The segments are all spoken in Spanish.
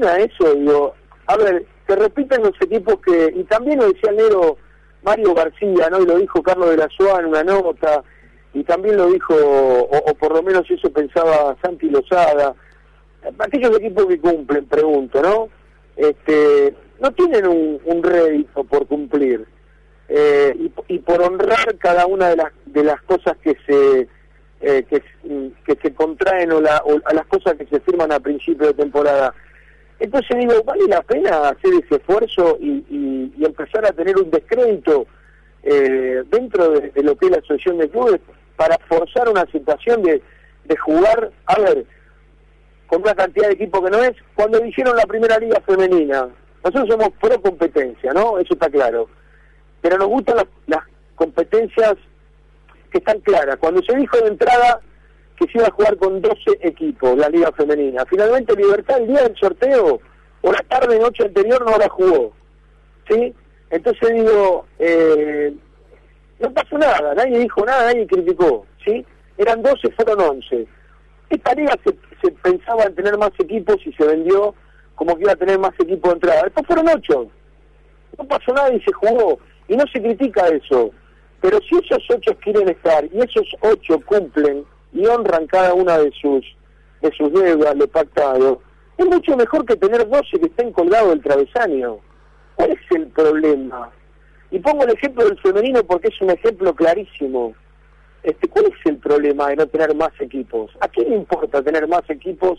pena eso, digo, a ver, que repiten los equipos que, y también lo decía el negro Mario García, ¿no? Y lo dijo Carlos de la Soa en una nota, y también lo dijo, o por lo menos eso pensaba Santi Lozada, aquellos equipos que cumplen, pregunto, ¿no? No tienen un rédito por cumplir, y por honrar cada una de las cosas que se contraen o a las cosas que se firman a principio de temporada. Entonces digo, ¿vale la pena hacer ese esfuerzo y empezar a tener un descrédito dentro de lo que es la asociación de clubes para forzar una situación de jugar, a ver, con una cantidad de equipos que no es? Cuando dijeron la primera liga femenina, nosotros somos pro competencia, ¿no? Eso está claro. Pero nos gustan las competencias que están claras. Cuando se dijo de entrada que se iba a jugar con 12 equipos la liga femenina, finalmente Libertad el día del sorteo o la tarde noche anterior no la jugó, ¿sí? Entonces digo, no pasó nada, nadie dijo nada, nadie criticó, ¿sí? Eran 12, fueron 11. Esta liga se pensaba en tener más equipos y se vendió como que iba a tener más equipos de entrada. Después fueron 8. No pasó nada y se jugó. Y no se critica eso. Pero si esos 8 quieren estar y esos 8 cumplen y honran cada una de sus deudas, lo pactado, es mucho mejor que tener 12 que estén colgados del travesaño. ¿Cuál es el problema? Y pongo el ejemplo del femenino porque es un ejemplo clarísimo. ¿Cuál es el problema de no tener más equipos? ¿A quién le importa tener más equipos?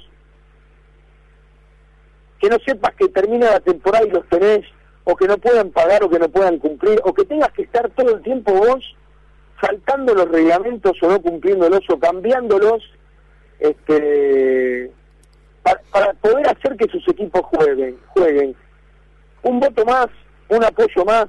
Que no sepas que termina la temporada y los tenés, o que no puedan pagar, o que no puedan cumplir, o que tengas que estar todo el tiempo vos saltando los reglamentos o no cumpliéndolos o cambiándolos para poder hacer que sus equipos jueguen. Un voto más, un apoyo más.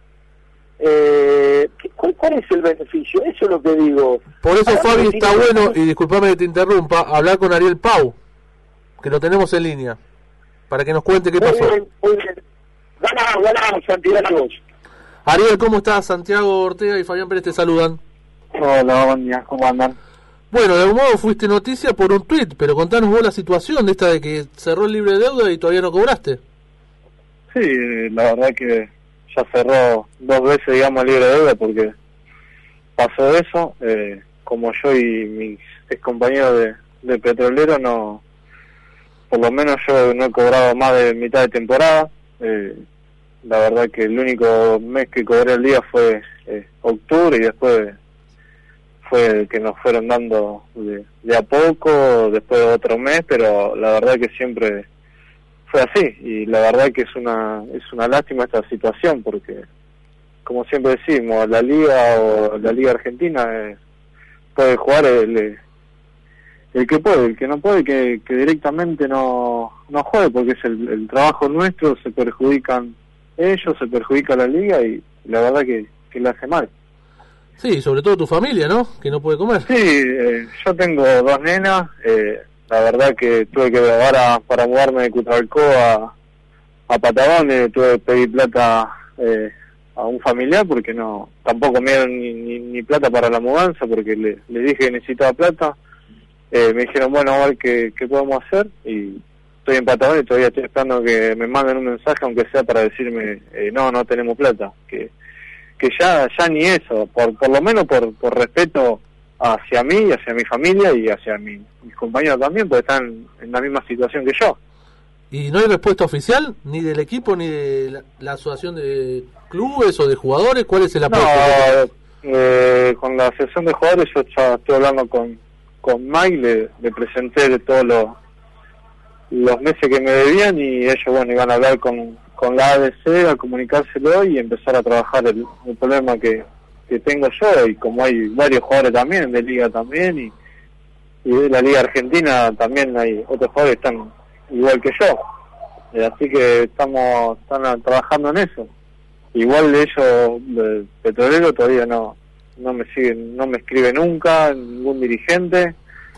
¿Cuál es el beneficio? Eso es lo que digo. Por eso, Fabi, está bueno, y disculpame que te interrumpa, hablar con Ariel Pau, que lo tenemos en línea, para que nos cuente qué pasó. Muy bien. Ganamos, Santiago. Ariel, ¿cómo estás? Santiago Ortega y Fabián Pérez te saludan. Hola, buen día, ¿cómo andan? Bueno, de algún modo fuiste noticia por un tuit, pero contanos vos la situación de esta de que cerró el libre de deuda y todavía no cobraste. Sí, la verdad que ya cerró 2 veces, digamos, el libre de deuda porque pasó eso. Como yo y mis ex compañeros de Petrolero, no, por lo menos yo no he cobrado más de mitad de temporada. La verdad que el único mes que cobré el día fue octubre, y después fue que nos fueron dando de a poco, después de otro mes, pero la verdad que siempre fue así, y la verdad que es una lástima esta situación, porque como siempre decimos, la liga argentina puede jugar el que puede, el que no puede que directamente no juegue, porque es el trabajo nuestro, se perjudican ellos, se perjudica la liga, y la verdad que le hace mal. Sí, sobre todo tu familia, ¿no? Que no puede comer. Sí, yo tengo 2 nenas, la verdad que tuve que ahora para mudarme de Cutralcó a Patagones, tuve que pedir plata a un familiar porque tampoco me dieron ni plata para la mudanza, porque le dije que necesitaba plata. Me dijeron, bueno, a ver qué podemos hacer, y estoy en Patagones y todavía estoy esperando que me manden un mensaje, aunque sea para decirme, no tenemos plata, que ya ni eso, por lo menos por respeto hacia mí, hacia mi familia y hacia mis compañeros también, porque están en la misma situación que yo. ¿Y no hay respuesta oficial, ni del equipo, ni de la asociación de clubes o de jugadores? ¿Cuál es el apoyo? No, con la asociación de jugadores yo ya estoy hablando con Mike, le presenté todos los meses que me debían, y ellos, bueno, iban a hablar con la ADC, a comunicárselo y empezar a trabajar el problema que tengo yo, y como hay varios jugadores también de liga también, y de la liga argentina también hay otros jugadores que están igual que yo, así que están trabajando en eso. Igual ellos, el Petrolero, todavía no me siguen, no me escribe nunca ningún dirigente,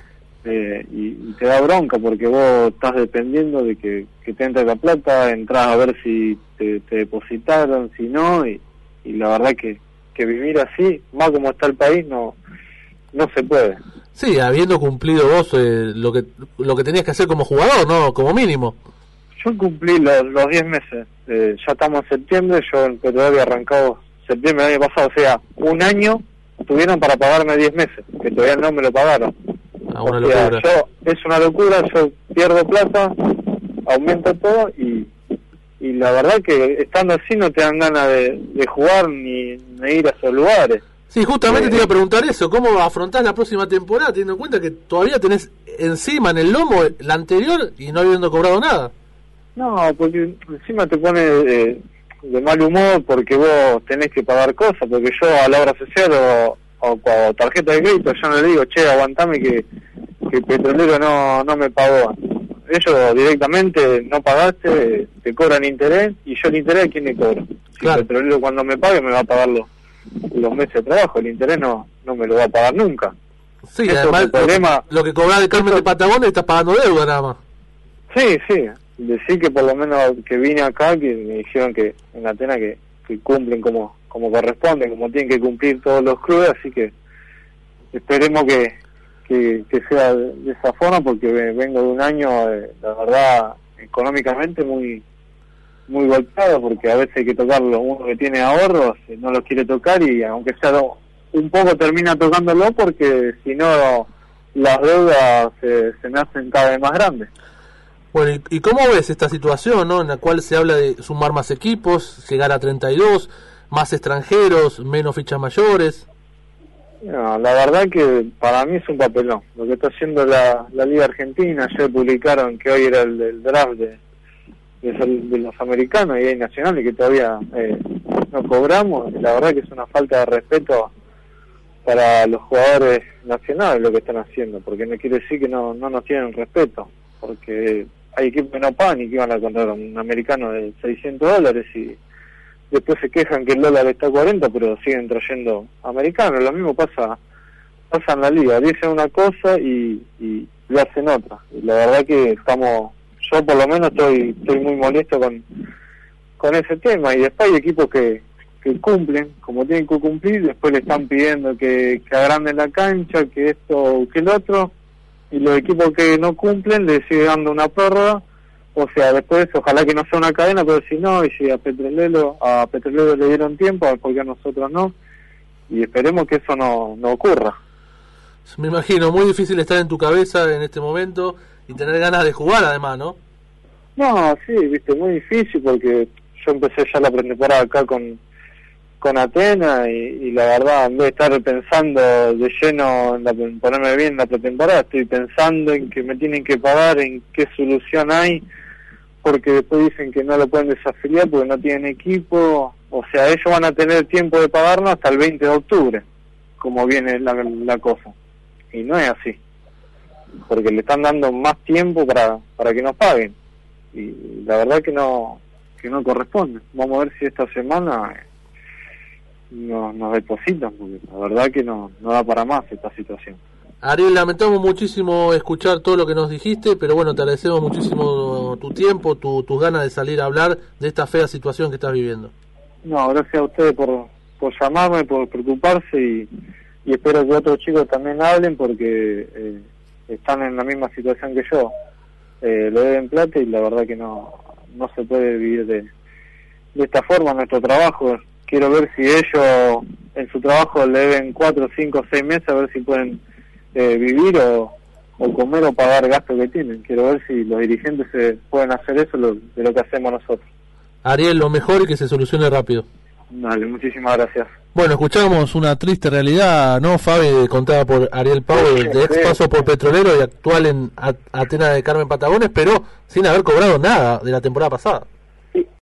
y te da bronca porque vos estás dependiendo de que te entre la plata, entras a ver si te depositaron, si no, y la verdad que vivir así, más como está el país, no se puede. Sí, habiendo cumplido vos lo que tenías que hacer como jugador, ¿no? Como mínimo. yo cumplí los 10 meses. Ya estamos en septiembre, yo en Petrolero había arrancado septiembre del año pasado, o sea, un año tuvieron para pagarme 10 meses, que todavía no me lo pagaron. Una o sea, locura. es una locura, yo pierdo plata, aumenta todo y la verdad que estando así no te dan ganas de jugar ni ir a esos lugares. Sí, justamente te iba a preguntar eso, ¿cómo afrontás la próxima temporada teniendo en cuenta que todavía tenés encima en el lomo la anterior y no habiendo cobrado nada? No, porque encima te pone de mal humor porque vos tenés que pagar cosas, porque yo a la obra social o tarjeta de crédito yo no le digo, che, aguantame que Petrolero no me pagó. Ellos directamente no pagaste, te cobran interés, y yo el interés, ¿a quién le cobro? Si Claro. Petrolero cuando me pague me va a pagar los meses de trabajo, el interés no me lo va a pagar nunca. Sí, Eso además es el problema. lo que cobrás de Carmen de Patagones estás pagando deuda nada más. Sí, decir que por lo menos que vine acá, que me dijeron que en Atenas que cumplen como corresponde, como tienen que cumplir todos los clubes, así que esperemos que sea de esa forma, porque vengo de un año, la verdad, económicamente muy golpeado, porque a veces hay que tocarlo, uno que tiene ahorros no los quiere tocar, y aunque sea un poco termina tocándolo, porque si no las deudas se me hacen cada vez más grandes. Bueno, ¿y cómo ves esta situación, ¿no? En la cual se habla de sumar más equipos, llegar a 32, más extranjeros, menos fichas mayores? No, la verdad que para mí es un papelón. Lo que está haciendo la Liga Argentina, ayer publicaron que hoy era el draft de los americanos, y hay nacionales que todavía no cobramos. La verdad que es una falta de respeto para los jugadores nacionales lo que están haciendo, porque no quiere decir que no nos tienen respeto, porque hay equipos que no pagan y que van a comprar un americano de $600 y después se quejan que el dólar está a 40, pero siguen trayendo americanos. Lo mismo pasa en la liga, dicen una cosa y lo hacen otra. Y la verdad que yo por lo menos estoy muy molesto con ese tema. Y después hay equipos que cumplen como tienen que cumplir, después le están pidiendo que agranden la cancha, que esto o que el otro, y los equipos que no cumplen le siguen dando una prórroga. O sea, después ojalá que no sea una cadena, pero si no, y si a Petrolero le dieron tiempo, ¿por qué a nosotros no? Y esperemos que eso no ocurra. Me imagino, muy difícil estar en tu cabeza en este momento y tener ganas de jugar además, ¿no? No, sí, viste, muy difícil, porque yo empecé ya la pretemporada acá con Atenas, y la verdad, en vez de estar pensando de lleno en ponerme bien en la pretemporada, estoy pensando en que me tienen que pagar, en qué solución hay, porque después dicen que no lo pueden desafiliar porque no tienen equipo. O sea, ellos van a tener tiempo de pagarnos hasta el 20 de octubre, como viene la cosa. Y no es así, porque le están dando más tiempo para que nos paguen. Y la verdad que no corresponde. Vamos a ver si esta semana nos depositan, porque la verdad que no da para más esta situación. Ariel, lamentamos muchísimo escuchar todo lo que nos dijiste, pero bueno, te agradecemos muchísimo tu tiempo, tus ganas de salir a hablar de esta fea situación que estás viviendo. No, gracias a ustedes por llamarme, por preocuparse, y espero que otros chicos también hablen, porque están en la misma situación que yo. Le deben plata y la verdad que no se puede vivir de esta forma nuestro trabajo. Quiero ver si ellos en su trabajo le deben 4, 5, 6 meses, a ver si pueden vivir o comer o pagar gastos que tienen. Quiero ver si los dirigentes pueden hacer eso de lo que hacemos nosotros. Ariel, lo mejor y que se solucione rápido. Dale, muchísimas gracias. Bueno, escuchamos una triste realidad, ¿no, Fabi? Contada por Ariel Pau, de ex paso por Petrolero y actual en Atenas de Carmen Patagones, pero sin haber cobrado nada de la temporada pasada.